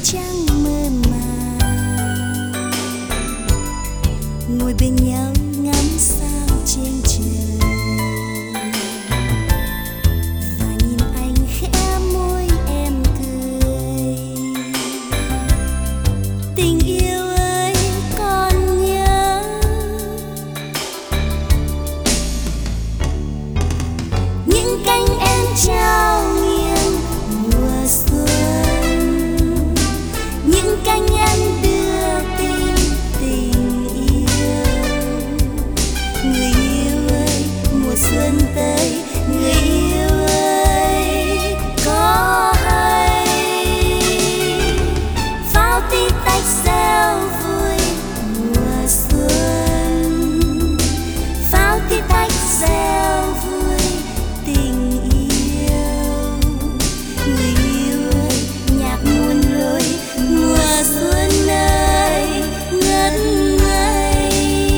trăng mơ màng, ngồi bên nhau ngắm sao trên trời và nhìn anh khẽ môi em cười. Tình yêu ơi con nhớ những cánh em trao nghiêng mùa xuân, những cánh em đưa tin tình yêu. Người yêu ơi mùa xuân tới, người yêu ơi có hay pháo tí tách reo vui mùa xuân, pháo tí tách reo vui tình yêu. Người yêu ơi nhạc muôn lối mùa xuân ơi ngất ngây.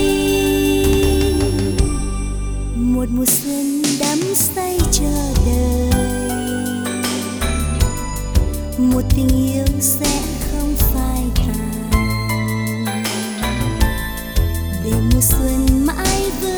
Một mùa xuân đắm say chờ đợi, một tình yêu sẽ không phai tàn, để mùa xuân mãi với